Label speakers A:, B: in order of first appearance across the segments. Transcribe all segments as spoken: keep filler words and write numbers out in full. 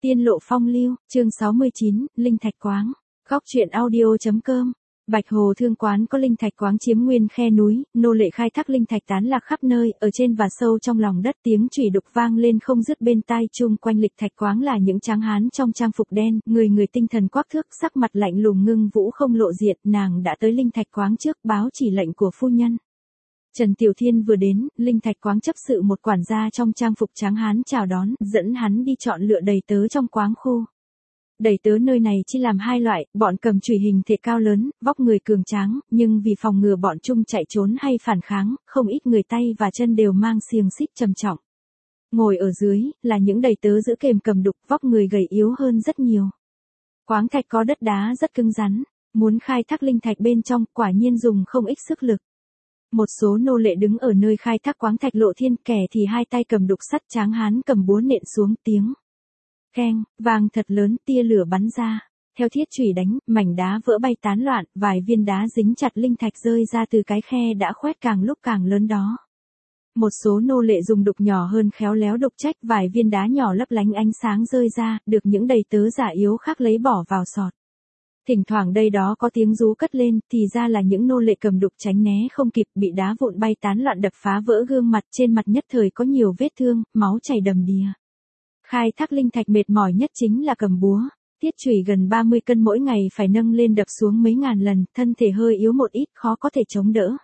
A: Tiên lộ phong lưu, chương sáu mươi chín, Linh Thạch Quáng. Góc truyện audio.com. Bạch Hồ Thương Quán có linh thạch quáng chiếm nguyên khe núi, nô lệ khai thác linh thạch tán lạc khắp nơi, ở trên và sâu trong lòng đất, tiếng chùy đục vang lên không dứt bên tai. Chung quanh lịch thạch quáng là những tráng hán trong trang phục đen, người người tinh thần quắc thước, sắc mặt lạnh lùng ngưng vũ không lộ diện. Nàng đã tới linh thạch quáng trước, báo chỉ lệnh của phu nhân. Trần Tiểu Thiên vừa đến, linh thạch quáng chấp sự một quản gia trong trang phục tráng hán chào đón, dẫn hắn đi chọn lựa đầy tớ trong quáng khu. Đầy tớ nơi này chia làm hai loại, bọn cầm chùy hình thể cao lớn, vóc người cường tráng, nhưng vì phòng ngừa bọn chung chạy trốn hay phản kháng, không ít người tay và chân đều mang xiềng xích trầm trọng. Ngồi ở dưới, là những đầy tớ giữ kềm cầm đục, vóc người gầy yếu hơn rất nhiều. Quáng thạch có đất đá rất cứng rắn, muốn khai thác linh thạch bên trong, quả nhiên dùng không ít sức lực. Một số nô lệ đứng ở nơi khai thác quáng thạch lộ thiên, kẻ thì hai tay cầm đục sắt, tráng hán cầm búa nện xuống, tiếng keng, vang thật lớn, tia lửa bắn ra. Theo thiết chùy đánh, mảnh đá vỡ bay tán loạn, vài viên đá dính chặt linh thạch rơi ra từ cái khe đã khoét càng lúc càng lớn đó. Một số nô lệ dùng đục nhỏ hơn khéo léo đục trách, vài viên đá nhỏ lấp lánh ánh sáng rơi ra, được những đầy tớ giả yếu khác lấy bỏ vào sọt. Thỉnh thoảng đây đó có tiếng rú cất lên, thì ra là những nô lệ cầm đục tránh né không kịp, bị đá vụn bay tán loạn đập phá vỡ gương mặt, trên mặt nhất thời có nhiều vết thương, máu chảy đầm đìa. Khai thác linh thạch mệt mỏi nhất chính là cầm búa, thiết chùy gần ba mươi cân mỗi ngày phải nâng lên đập xuống mấy ngàn lần, thân thể hơi yếu một ít khó có thể chống đỡ.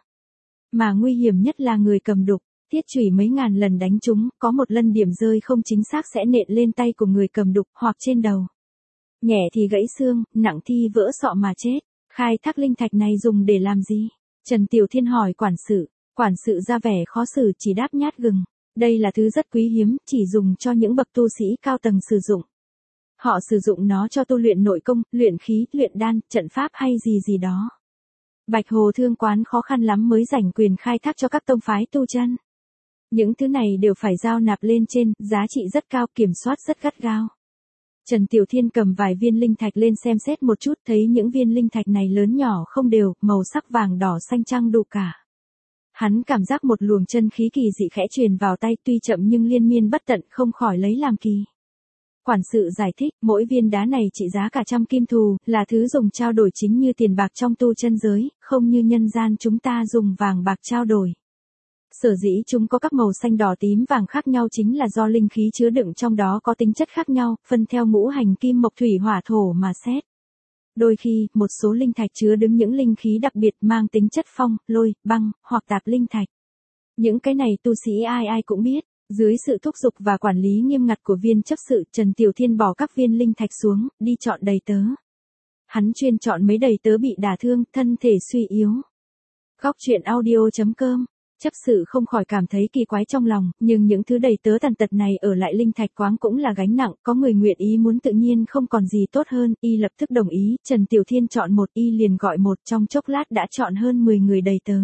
A: Mà nguy hiểm nhất là người cầm đục, thiết chùy mấy ngàn lần đánh chúng, có một lần điểm rơi không chính xác sẽ nện lên tay của người cầm đục hoặc trên đầu. Nhẹ thì gãy xương, nặng thì vỡ sọ mà chết. Khai thác linh thạch này dùng để làm gì? Trần Tiểu Thiên hỏi quản sự, quản sự ra vẻ khó xử chỉ đáp nhát gừng. Đây là thứ rất quý hiếm, chỉ dùng cho những bậc tu sĩ cao tầng sử dụng. Họ sử dụng nó cho tu luyện nội công, luyện khí, luyện đan, trận pháp hay gì gì đó. Bạch Hồ Thương Quán khó khăn lắm mới giành quyền khai thác cho các tông phái tu chân. Những thứ này đều phải giao nạp lên trên, giá trị rất cao, kiểm soát rất gắt gao. Trần Tiểu Thiên cầm vài viên linh thạch lên xem xét một chút, thấy những viên linh thạch này lớn nhỏ không đều, màu sắc vàng đỏ xanh trăng đủ cả. Hắn cảm giác một luồng chân khí kỳ dị khẽ truyền vào tay, tuy chậm nhưng liên miên bất tận, không khỏi lấy làm kỳ. Quản sự giải thích, mỗi viên đá này trị giá cả trăm kim thù, là thứ dùng trao đổi chính như tiền bạc trong tu chân giới, không như nhân gian chúng ta dùng vàng bạc trao đổi. Sở dĩ chúng có các màu xanh đỏ tím vàng khác nhau chính là do linh khí chứa đựng trong đó có tính chất khác nhau, phân theo ngũ hành kim mộc thủy hỏa thổ mà xét. Đôi khi, một số linh thạch chứa đựng những linh khí đặc biệt mang tính chất phong, lôi, băng, hoặc tạp linh thạch. Những cái này tu sĩ ai ai cũng biết. Dưới sự thúc giục và quản lý nghiêm ngặt của viên chấp sự, Trần Tiểu Thiên bỏ các viên linh thạch xuống, đi chọn đầy tớ. Hắn chuyên chọn mấy đầy tớ bị đả thương, thân thể suy yếu. Góc truyện audio.com. Chấp sự không khỏi cảm thấy kỳ quái trong lòng, nhưng những thứ đầy tớ tàn tật này ở lại linh thạch quáng cũng là gánh nặng, có người nguyện ý muốn tự nhiên không còn gì tốt hơn, y lập tức đồng ý, Trần Tiểu Thiên chọn một, y liền gọi một, trong chốc lát đã chọn hơn mười người đầy tớ.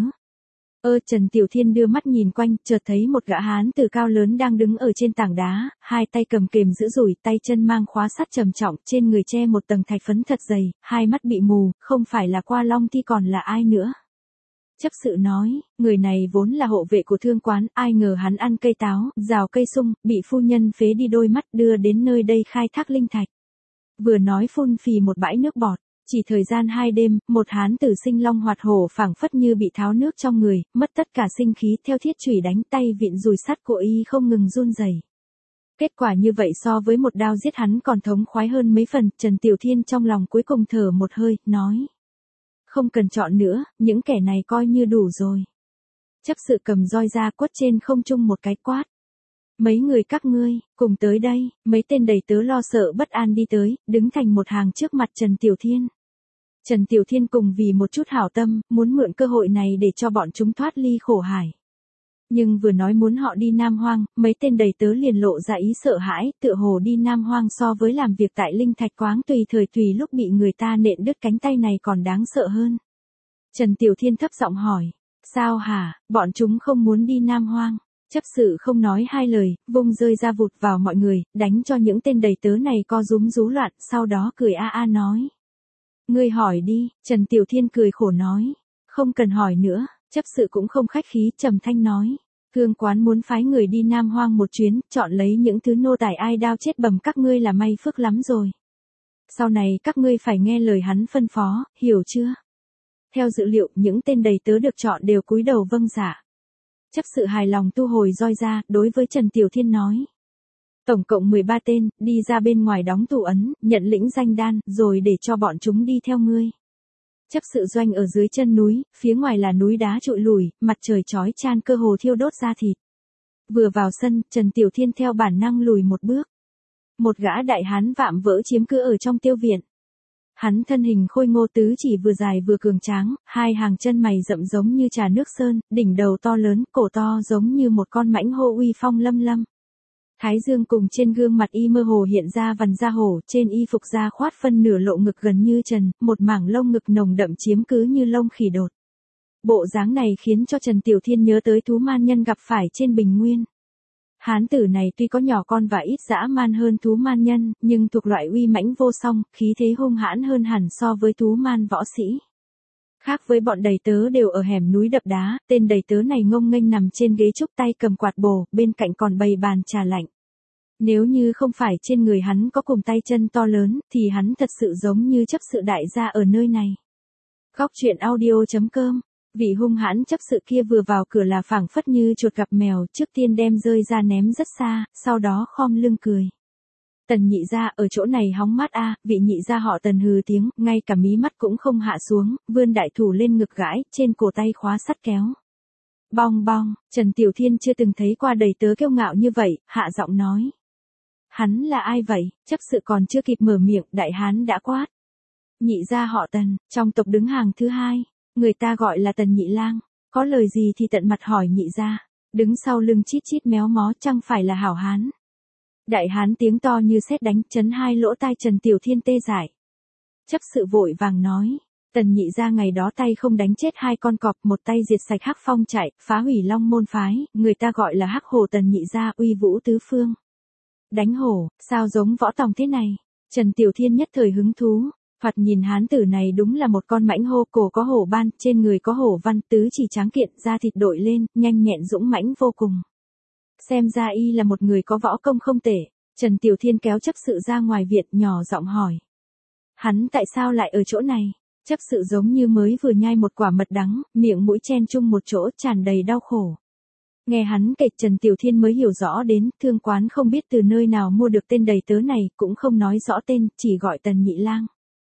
A: Ơ Trần Tiểu Thiên đưa mắt nhìn quanh, chợt thấy một gã hán tử cao lớn đang đứng ở trên tảng đá, hai tay cầm kềm giữ rủi, tay chân mang khóa sắt trầm trọng, trên người che một tầng thạch phấn thật dày, hai mắt bị mù, không phải là Qua Long thì còn là ai nữa. Chấp sự nói, người này vốn là hộ vệ của thương quán, ai ngờ hắn ăn cây táo, rào cây sung, bị phu nhân phế đi đôi mắt đưa đến nơi đây khai thác linh thạch. Vừa nói phun phì một bãi nước bọt, chỉ thời gian hai đêm, một hán tử sinh long hoạt hổ phảng phất như bị tháo nước trong người, mất tất cả sinh khí, theo thiết chùy đánh tay vịn dùi sắt của y không ngừng run rẩy. Kết quả như vậy so với một đao giết hắn còn thống khoái hơn mấy phần, Trần Tiểu Thiên trong lòng cuối cùng thở một hơi, nói. Không cần chọn nữa, những kẻ này coi như đủ rồi. Chấp sự cầm roi ra quất trên không trung một cái quát. Mấy người các ngươi, cùng tới đây, mấy tên đầy tớ lo sợ bất an đi tới, đứng thành một hàng trước mặt Trần Tiểu Thiên. Trần Tiểu Thiên cùng vì một chút hảo tâm, muốn mượn cơ hội này để cho bọn chúng thoát ly khổ hải. Nhưng vừa nói muốn họ đi Nam Hoang, mấy tên đầy tớ liền lộ ra ý sợ hãi, tựa hồ đi Nam Hoang so với làm việc tại linh thạch quáng tùy thời tùy lúc bị người ta nện đứt cánh tay này còn đáng sợ hơn. Trần Tiểu Thiên thấp giọng hỏi, sao hả, bọn chúng không muốn đi Nam Hoang? Chấp sự không nói hai lời, vung rơi ra vụt vào mọi người, đánh cho những tên đầy tớ này co rúm rú loạn, sau đó cười a a nói. Ngươi hỏi đi, Trần Tiểu Thiên cười khổ nói, không cần hỏi nữa, chấp sự cũng không khách khí trầm thanh nói. Thương quán muốn phái người đi Nam Hoang một chuyến, chọn lấy những thứ nô tài ai đao chết bầm các ngươi là may phước lắm rồi. Sau này các ngươi phải nghe lời hắn phân phó, hiểu chưa? Theo dữ liệu, những tên đầy tớ được chọn đều cúi đầu vâng dạ. Chấp sự hài lòng thu hồi roi ra, đối với Trần Tiểu Thiên nói. Tổng cộng mười ba tên, đi ra bên ngoài đóng tù ấn, nhận lĩnh danh đan, rồi để cho bọn chúng đi theo ngươi. Chấp sự doanh ở dưới chân núi, phía ngoài là núi đá trụi lùi, mặt trời chói chan cơ hồ thiêu đốt da thịt. Vừa vào sân, Trần Tiểu Thiên theo bản năng lùi một bước. Một gã đại hán vạm vỡ chiếm cứ ở trong tiêu viện. Hắn thân hình khôi ngô tứ chỉ vừa dài vừa cường tráng, hai hàng chân mày rậm giống như trà nước sơn, đỉnh đầu to lớn, cổ to giống như một con mãnh hổ uy phong lâm lâm. Thái dương cùng trên gương mặt y mơ hồ hiện ra vằn da hổ, trên y phục da khoát phân nửa lộ ngực gần như trần, một mảng lông ngực nồng đậm chiếm cứ như lông khỉ đột. Bộ dáng này khiến cho Trần Tiểu Thiên nhớ tới thú man nhân gặp phải trên bình nguyên. Hán tử này tuy có nhỏ con và ít dã man hơn thú man nhân, nhưng thuộc loại uy mãnh vô song, khí thế hung hãn hơn hẳn so với thú man võ sĩ. Khác với bọn đầy tớ đều ở hẻm núi đập đá, tên đầy tớ này ngông nghênh nằm trên ghế trúc tay cầm quạt bồ, bên cạnh còn bày bàn trà lạnh. Nếu như không phải trên người hắn có cùng tay chân to lớn, thì hắn thật sự giống như chấp sự đại gia ở nơi này. Góc truyện audio chấm com. Vị hung hãn chấp sự kia vừa vào cửa là phảng phất như chuột gặp mèo, trước tiên đem rơi ra ném rất xa, sau đó khom lưng cười. Tần nhị gia ở chỗ này hóng mát a, vị nhị gia họ Tần hừ tiếng, ngay cả mí mắt cũng không hạ xuống, vươn đại thủ lên ngực gãi, trên cổ tay khóa sắt kéo. Bong bong, Trần Tiểu Thiên chưa từng thấy qua đầy tớ kiêu ngạo như vậy, hạ giọng nói. Hắn là ai vậy? Chấp sự còn chưa kịp mở miệng, đại hán đã quát. Nhị gia họ Tần, trong tộc đứng hàng thứ hai. Người ta gọi là Tần Nhị Lang, có lời gì thì tận mặt hỏi nhị gia, đứng sau lưng chít chít méo mó chẳng phải là hảo hán. Đại hán tiếng to như sét đánh chấn hai lỗ tai Trần Tiểu Thiên tê dại. Chấp sự vội vàng nói, Tần Nhị gia ngày đó tay không đánh chết hai con cọp, một tay diệt sạch Hắc Phong trại, phá hủy Long Môn phái, người ta gọi là Hắc Hổ Tần Nhị gia uy vũ tứ phương. Đánh hổ, sao giống võ tòng thế này? Trần Tiểu Thiên nhất thời hứng thú. Phạt nhìn hán tử này đúng là một con mãnh hổ, cổ có hổ ban, trên người có hổ văn, tứ chỉ tráng kiện, da thịt đội lên, nhanh nhẹn dũng mãnh vô cùng. Xem ra y là một người có võ công không tệ. Trần Tiểu Thiên kéo chấp sự ra ngoài viện, nhỏ giọng hỏi. Hắn tại sao lại ở chỗ này? Chấp sự giống như mới vừa nhai một quả mật đắng, miệng mũi chen chung một chỗ tràn đầy đau khổ. Nghe hắn kể, Trần Tiểu Thiên mới hiểu rõ đến, thương quán không biết từ nơi nào mua được tên đầy tớ này, cũng không nói rõ tên, chỉ gọi Tần Nhị Lang.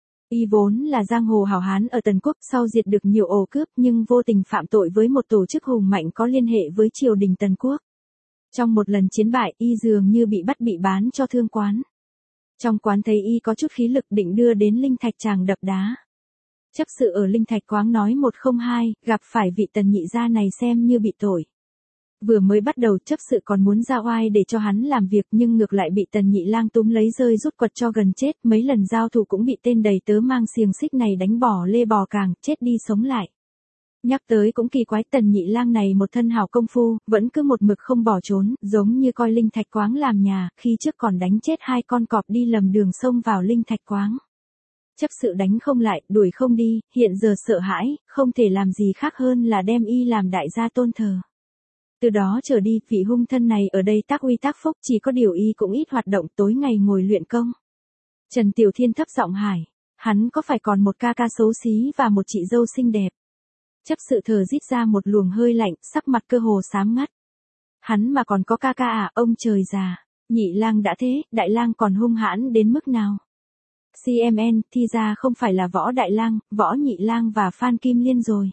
A: Y vốn là giang hồ hảo hán ở Tần Quốc, sau diệt được nhiều ổ cướp nhưng vô tình phạm tội với một tổ chức hùng mạnh có liên hệ với triều đình Tần Quốc. Trong một lần chiến bại, y dường như bị bắt bị bán cho thương quán. Trong quán thấy y có chút khí lực định đưa đến Linh Thạch Tràng đập đá. Chấp sự ở Linh Thạch Quáng nói một không hai, gặp phải vị Tần Nhị gia này xem như bị tội. Vừa mới bắt đầu chấp sự còn muốn ra oai để cho hắn làm việc nhưng ngược lại bị Tần Nhị Lang túm lấy rơi rút quật cho gần chết, mấy lần giao thủ cũng bị tên đầy tớ mang xiềng xích này đánh bỏ lê bò càng, chết đi sống lại. Nhắc tới cũng kỳ quái, Tần Nhị Lang này một thân hảo công phu, vẫn cứ một mực không bỏ trốn, giống như coi Linh Thạch Quáng làm nhà, khi trước còn đánh chết hai con cọp đi lầm đường xông vào Linh Thạch Quáng. Chấp sự đánh không lại, đuổi không đi, hiện giờ sợ hãi, không thể làm gì khác hơn là đem y làm đại gia tôn thờ. Từ đó trở đi, vị hung thân này ở đây tác uy tác phúc, chỉ có điều y cũng ít hoạt động, tối ngày ngồi luyện công. Trần Tiểu Thiên thấp giọng hỏi, hắn có phải còn một ca ca xấu xí và một chị dâu xinh đẹp? Chấp sự thở rít ra một luồng hơi lạnh, sắc mặt cơ hồ xám ngắt. Hắn mà còn có ca ca à, ông trời già. Nhị Lang đã thế, Đại Lang còn hung hãn đến mức nào? xê em en, thì ra không phải là Võ Đại Lang, Võ Nhị Lang và Phan Kim Liên rồi.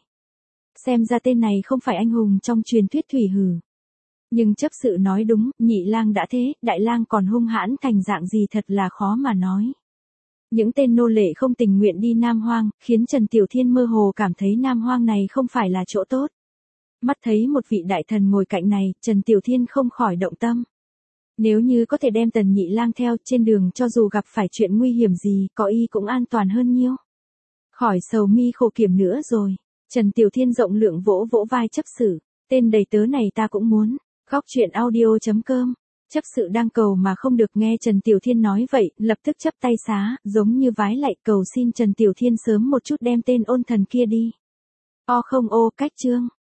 A: Xem ra tên này không phải anh hùng trong truyền thuyết thủy hử. Nhưng chấp sự nói đúng, Nhị Lang đã thế, Đại Lang còn hung hãn thành dạng gì thật là khó mà nói. Những tên nô lệ không tình nguyện đi Nam Hoang, khiến Trần Tiểu Thiên mơ hồ cảm thấy Nam Hoang này không phải là chỗ tốt. Mắt thấy một vị đại thần ngồi cạnh này, Trần Tiểu Thiên không khỏi động tâm. Nếu như có thể đem Tần Nhị Lang theo, trên đường cho dù gặp phải chuyện nguy hiểm gì, có y cũng an toàn hơn nhiêu. Khỏi sầu mi khổ kiểm nữa rồi. Trần Tiểu Thiên rộng lượng vỗ vỗ vai chấp sự, tên đầy tớ này ta cũng muốn. Góc truyện audio chấm com. Chấp sự đang cầu mà không được, nghe Trần Tiểu Thiên nói vậy, lập tức chấp tay xá, giống như vái lạy cầu xin Trần Tiểu Thiên sớm một chút đem tên ôn thần kia đi. O không ô, cách chương.